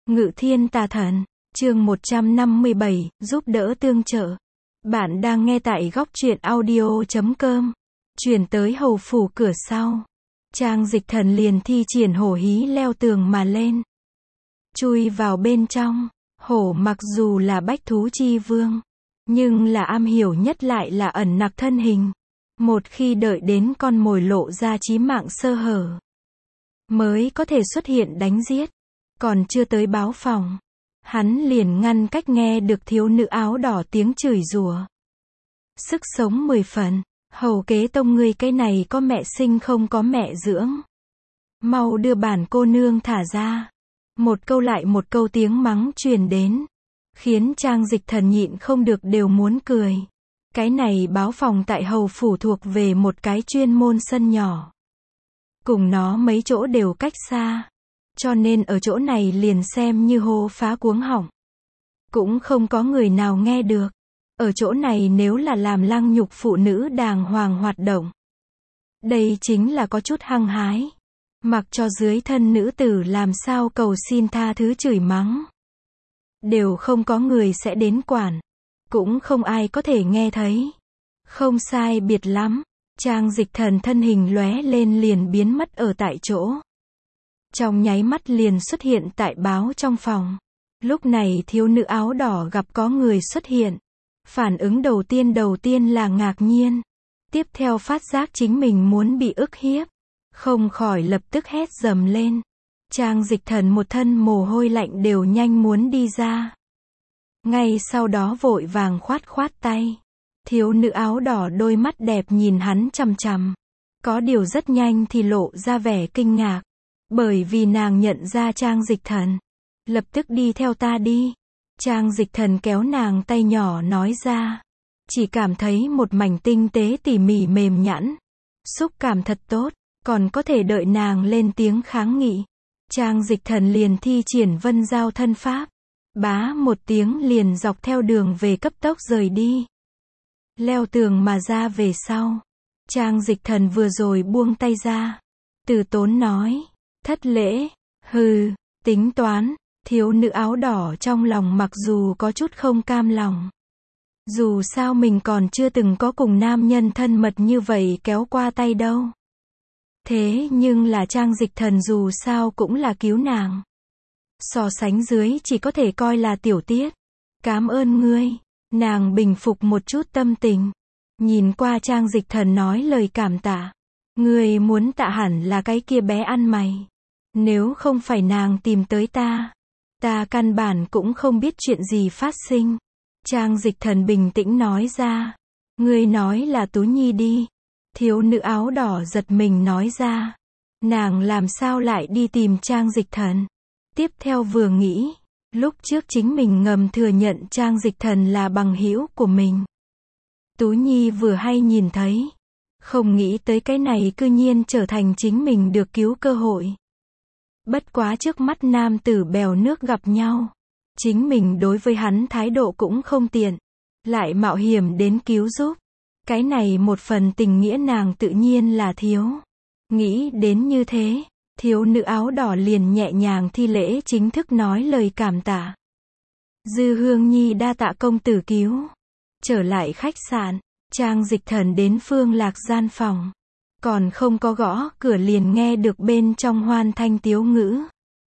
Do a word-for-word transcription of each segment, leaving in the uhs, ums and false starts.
Ngự thiên tà thần, chương một trăm năm mươi bảy, giúp đỡ tương trợ. Bạn đang nghe tại góc truyện audio chấm com. Chuyển tới hầu phủ cửa sau. Trang Dịch Thần liền thi triển hổ hí leo tường mà lên. Chui vào bên trong. Hổ mặc dù là bách thú chi vương, nhưng là am hiểu nhất lại là ẩn nặc thân hình. Một khi đợi đến con mồi lộ ra chí mạng sơ hở, mới có thể xuất hiện đánh giết. Còn chưa tới báo phòng, hắn liền ngăn cách nghe được thiếu nữ áo đỏ tiếng chửi rủa. Sức sống mười phần, hầu kế tông ngươi cái này có mẹ sinh không có mẹ dưỡng. Mau đưa bản cô nương thả ra. Một câu lại một câu tiếng mắng truyền đến, khiến Trang Dịch Thần nhịn không được đều muốn cười. Cái này báo phòng tại hầu phủ thuộc về một cái chuyên môn sân nhỏ. Cùng nó mấy chỗ đều cách xa. Cho nên ở chỗ này liền xem như hô phá cuống họng. Cũng không có người nào nghe được. Ở chỗ này nếu là làm lăng nhục phụ nữ đàng hoàng hoạt động, đây chính là có chút hăng hái. Mặc cho dưới thân nữ tử làm sao cầu xin tha thứ chửi mắng, đều không có người sẽ đến quản. Cũng không ai có thể nghe thấy. Không sai biệt lắm. Trang Dịch Thần thân hình lóe lên liền biến mất ở tại chỗ. Trong nháy mắt liền xuất hiện tại báo trong phòng. Lúc này thiếu nữ áo đỏ gặp có người xuất hiện. Phản ứng đầu tiên đầu tiên là ngạc nhiên. Tiếp theo phát giác chính mình muốn bị ức hiếp. Không khỏi lập tức hét dầm lên. Trang Dịch Thần một thân mồ hôi lạnh đều nhanh muốn đi ra. Ngay sau đó vội vàng khoát khoát tay. Thiếu nữ áo đỏ đôi mắt đẹp nhìn hắn chằm chằm. Có điều rất nhanh thì lộ ra vẻ kinh ngạc. Bởi vì nàng nhận ra Trang Dịch Thần. Lập tức đi theo ta đi. Trang Dịch Thần kéo nàng tay nhỏ nói ra. Chỉ cảm thấy một mảnh tinh tế tỉ mỉ mềm nhẵn. Xúc cảm thật tốt. Còn có thể đợi nàng lên tiếng kháng nghị. Trang Dịch Thần liền thi triển vân giao thân pháp. Bá một tiếng liền dọc theo đường về cấp tốc rời đi. Leo tường mà ra về sau. Trang Dịch Thần vừa rồi buông tay ra. Từ tốn nói. Thất lễ. Hừ, tính toán. Thiếu nữ áo đỏ trong lòng mặc dù có chút không cam lòng. Dù sao mình còn chưa từng có cùng nam nhân thân mật như vậy kéo qua tay đâu. Thế nhưng là Trang Dịch Thần dù sao cũng là cứu nàng. So sánh dưới chỉ có thể coi là tiểu tiết. Cám ơn ngươi. Nàng bình phục một chút tâm tình. Nhìn qua Trang Dịch Thần nói lời cảm tạ. Ngươi muốn tạ hẳn là cái kia bé ăn mày. Nếu không phải nàng tìm tới ta, ta căn bản cũng không biết chuyện gì phát sinh. Trang Dịch Thần bình tĩnh nói ra. Ngươi nói là Tú Nhi đi. Thiếu nữ áo đỏ giật mình nói ra. Nàng làm sao lại đi tìm Trang Dịch Thần. Tiếp theo vừa nghĩ, lúc trước chính mình ngầm thừa nhận Trang Dịch Thần là bằng hữu của mình. Tú Nhi vừa hay nhìn thấy. Không nghĩ tới cái này cư nhiên trở thành chính mình được cứu cơ hội. Bất quá trước mắt nam tử bèo nước gặp nhau. Chính mình đối với hắn thái độ cũng không tiện. Lại mạo hiểm đến cứu giúp. Cái này một phần tình nghĩa nàng tự nhiên là thiếu. Nghĩ đến như thế, thiếu nữ áo đỏ liền nhẹ nhàng thi lễ chính thức nói lời cảm tạ. Dư Hương Nhi đa tạ công tử cứu. Trở lại khách sạn, Trang Dịch Thần đến Phương Lạc gian phòng. Còn không có gõ cửa liền nghe được bên trong hoan thanh tiếu ngữ.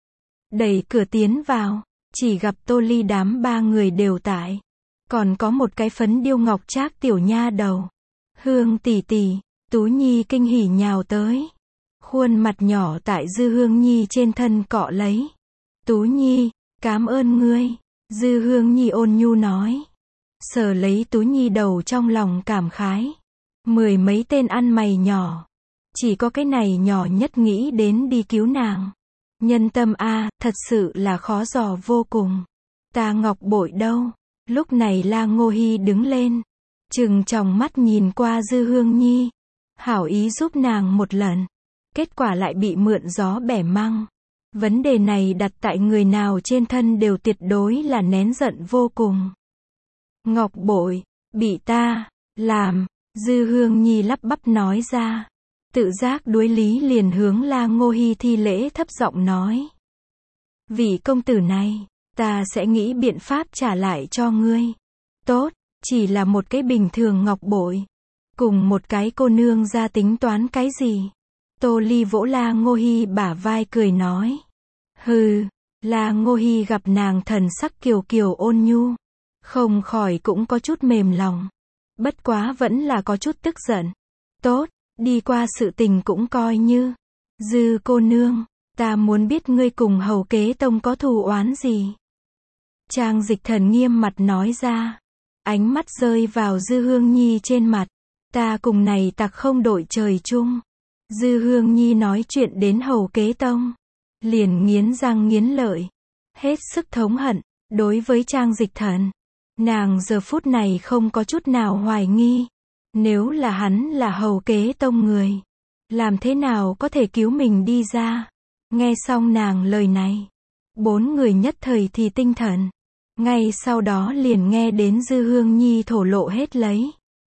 Đẩy cửa tiến vào, chỉ gặp Tô Ly đám ba người đều tại. Còn có một cái phấn điêu ngọc trác tiểu nha đầu. Hương tỷ tỷ, Tú Nhi kinh hỉ nhào tới. Khuôn mặt nhỏ tại Dư Hương Nhi trên thân cọ lấy. Tú Nhi, cảm ơn ngươi. Dư Hương Nhi ôn nhu nói. Sờ lấy Tú Nhi đầu trong lòng cảm khái. Mười mấy tên ăn mày nhỏ. Chỉ có cái này nhỏ nhất nghĩ đến đi cứu nàng. Nhân tâm a, thật sự là khó dò vô cùng. Ta ngọc bội đâu? Lúc này La Ngô Hi đứng lên. Trừng tròng mắt nhìn qua Dư Hương Nhi. Hảo ý giúp nàng một lần. Kết quả lại bị mượn gió bẻ măng. Vấn đề này đặt tại người nào trên thân đều tuyệt đối là nén giận vô cùng. Ngọc bội, bị ta làm. Dư Hương Nhi lắp bắp nói ra. Tự giác đối lý liền hướng La Ngô Hi thi lễ thấp giọng nói. Vị công tử này, ta sẽ nghĩ biện pháp trả lại cho ngươi. Tốt, chỉ là một cái bình thường ngọc bội. Cùng một cái cô nương ra tính toán cái gì? Tô Ly vỗ La Ngô Hi bả vai cười nói. Hừ, La Ngô Hi gặp nàng thần sắc kiều kiều ôn nhu. Không khỏi cũng có chút mềm lòng. Bất quá vẫn là có chút tức giận. Tốt, đi qua sự tình cũng coi như. Dư cô nương, ta muốn biết ngươi cùng Hầu Kế Tông có thù oán gì. Trang Dịch Thần nghiêm mặt nói ra. Ánh mắt rơi vào Dư Hương Nhi trên mặt. Ta cùng này tặc không đội trời chung. Dư Hương Nhi nói chuyện đến Hầu Kế Tông. Liền nghiến răng nghiến lợi. Hết sức thống hận, đối với Trang Dịch Thần. Nàng giờ phút này không có chút nào hoài nghi. Nếu là hắn là Hầu Kế Tông người. Làm thế nào có thể cứu mình đi ra. Nghe xong nàng lời này. Bốn người nhất thời thì tinh thần. Ngay sau đó liền nghe đến Dư Hương Nhi thổ lộ hết lấy.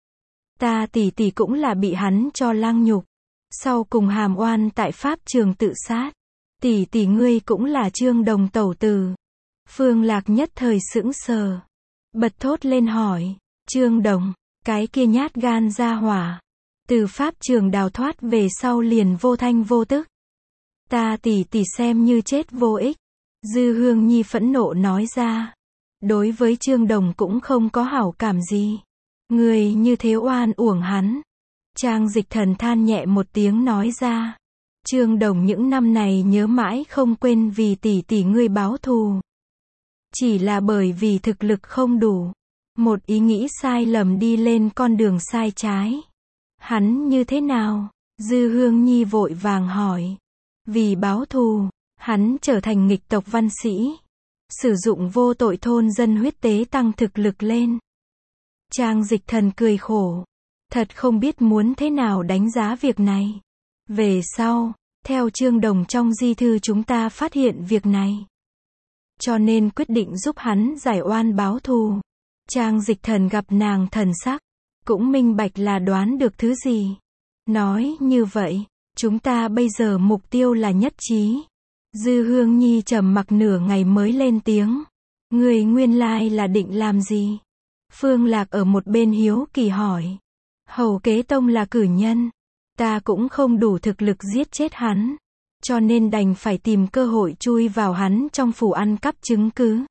Ta tỷ tỷ cũng là bị hắn cho lang nhục. Sau cùng hàm oan tại pháp trường tự sát. Tỷ tỷ ngươi cũng là Trương Đồng tẩu tử. Phương Lạc nhất thời sững sờ. Bật thốt lên hỏi. Trương Đồng, cái kia nhát gan ra hỏa. Từ pháp trường đào thoát về sau liền vô thanh vô tức. Ta tỷ tỷ xem như chết vô ích. Dư Hương Nhi phẫn nộ nói ra. Đối với Trương Đồng cũng không có hảo cảm gì. Người như thế oan uổng hắn. Trang Dịch Thần than nhẹ một tiếng nói ra. Trương Đồng những năm này nhớ mãi không quên vì tỷ tỷ ngươi báo thù. Chỉ là bởi vì thực lực không đủ. Một ý nghĩ sai lầm đi lên con đường sai trái. Hắn như thế nào? Dư Hương Nhi vội vàng hỏi. Vì báo thù, hắn trở thành nghịch tộc văn sĩ. Sử dụng vô tội thôn dân huyết tế tăng thực lực lên. Trang Dịch Thần cười khổ. Thật không biết muốn thế nào đánh giá việc này. Về sau, theo Trương Đồng trong di thư chúng ta phát hiện việc này. Cho nên quyết định giúp hắn giải oan báo thù. Trang Dịch Thần gặp nàng thần sắc. Cũng minh bạch là đoán được thứ gì. Nói như vậy, chúng ta bây giờ mục tiêu là nhất trí. Dư Hương Nhi trầm mặc nửa ngày mới lên tiếng. Người nguyên lai là định làm gì? Phương Lạc ở một bên hiếu kỳ hỏi. Hầu Kế Tông là cử nhân. Ta cũng không đủ thực lực giết chết hắn. Cho nên đành phải tìm cơ hội chui vào hắn trong phủ ăn cắp chứng cứ.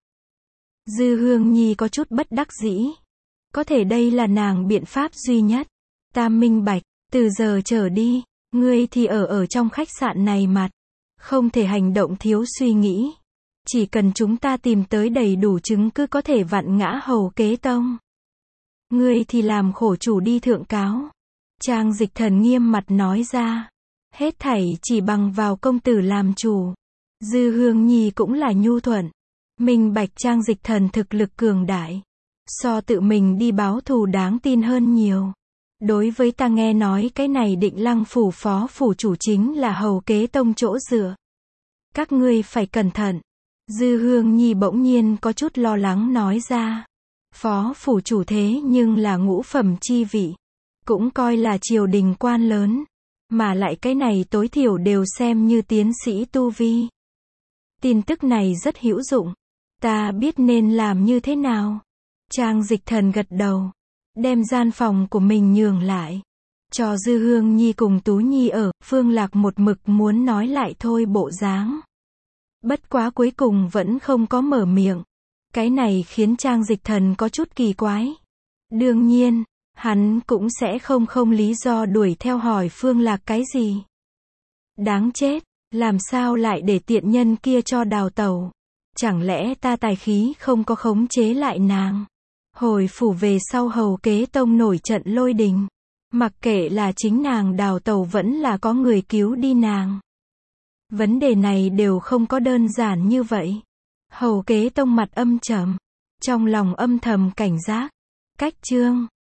Dư Hương Nhi có chút bất đắc dĩ. Có thể đây là nàng biện pháp duy nhất. Ta minh bạch, từ giờ trở đi, ngươi thì ở ở trong khách sạn này mặt. Không thể hành động thiếu suy nghĩ. Chỉ cần chúng ta tìm tới đầy đủ chứng cứ có thể vặn ngã Hầu Kế Tông. Ngươi thì làm khổ chủ đi thượng cáo. Trang Dịch Thần nghiêm mặt nói ra. Hết thảy chỉ bằng vào công tử làm chủ. Dư Hương Nhi cũng là nhu thuận. Minh bạch Trang Dịch Thần thực lực cường đại. So tự mình đi báo thù đáng tin hơn nhiều. Đối với ta nghe nói cái này Định Lăng phủ phó phủ chủ chính là Hầu Kế Tông chỗ dựa. Các ngươi phải cẩn thận. Dư Hương Nhi bỗng nhiên có chút lo lắng nói ra. Phó phủ chủ thế nhưng là ngũ phẩm chi vị. Cũng coi là triều đình quan lớn. Mà lại cái này tối thiểu đều xem như tiến sĩ tu vi. Tin tức này rất hữu dụng. Ta biết nên làm như thế nào. Trang Dịch Thần gật đầu. Đem gian phòng của mình nhường lại. Cho Dư Hương Nhi cùng Tú Nhi ở. Phương Lạc một mực muốn nói lại thôi bộ dáng. Bất quá cuối cùng vẫn không có mở miệng. Cái này khiến Trang Dịch Thần có chút kỳ quái. Đương nhiên, hắn cũng sẽ không không lý do đuổi theo hỏi Phương Lạc cái gì. Đáng chết, làm sao lại để tiện nhân kia cho đào tẩu. Chẳng lẽ ta tài khí không có khống chế lại nàng. Hồi phủ về sau Hầu Kế Tông nổi trận lôi đình. Mặc kệ là chính nàng đào tẩu vẫn là có người cứu đi nàng. Vấn đề này đều không có đơn giản như vậy. Hầu Kế Tông mặt âm trầm. Trong lòng âm thầm cảnh giác. Cách chương